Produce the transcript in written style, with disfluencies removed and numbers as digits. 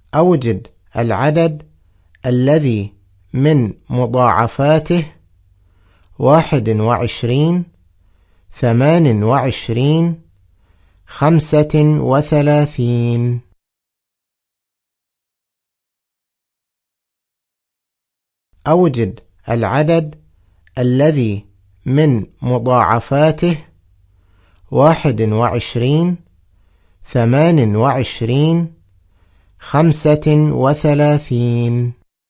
أوجد العدد الذي من مضاعفاته 21 28 35. أوجد العدد الذي من مضاعفاته 21 28 35.